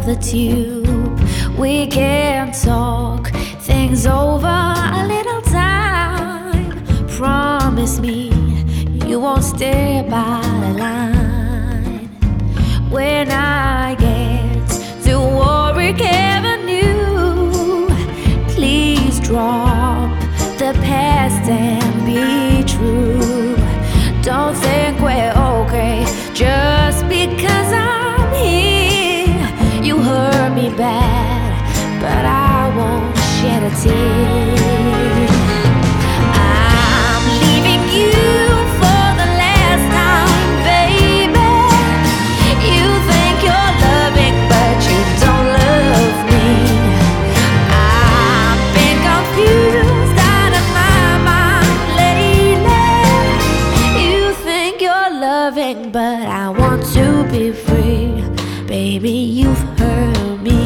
the tube. We can talk things over a little time. Promise me you won't stay by the line. When I get to Warwick Avenue, please drop the past and be true. Don't think we're okay just because I'm here. You hurt me bad, but I won't shed a tear. I'm leaving you for the last time, baby. You think you're loving, but you don't love me. I've been confused out of my mind lately. You think you're loving, but I want to be free. Baby, you've hurt me.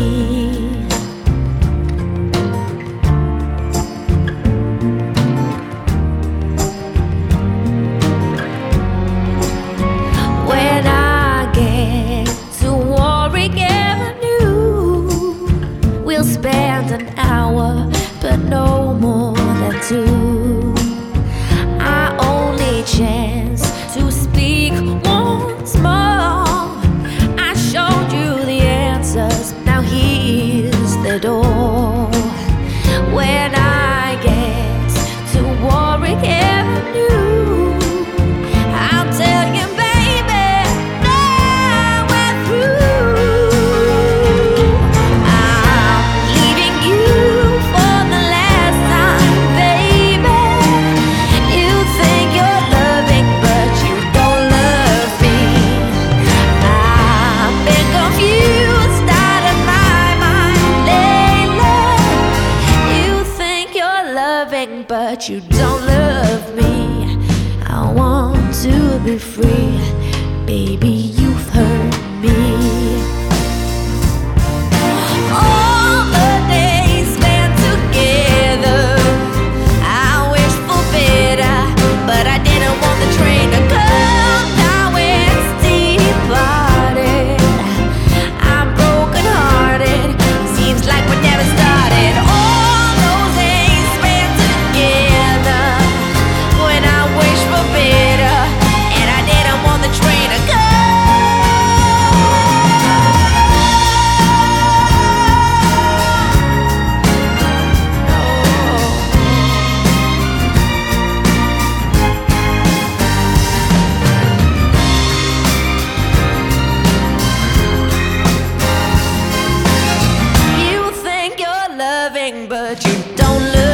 When I get to Warwick Avenue, we'll spend an hour, but no more than two. Our only chance to speak once more. I showed you the answers, now here's the door. When I get to Warwick Avenue, I'll tell you, baby, now we're through. I'm leaving you for the last time, baby. You think you're loving, but you don't love me. I've been confused out of my mind lately. You think you're loving, but you don't love me. I want to be free, baby, you've hurt me. All the days spent together, I wish for better, but I didn't want the train to come. Now it's departed. I'm broken hearted. Seems like we never started. All those days spent together, when I wish for better, and I didn't want the train to come. You think you're loving, but you don't love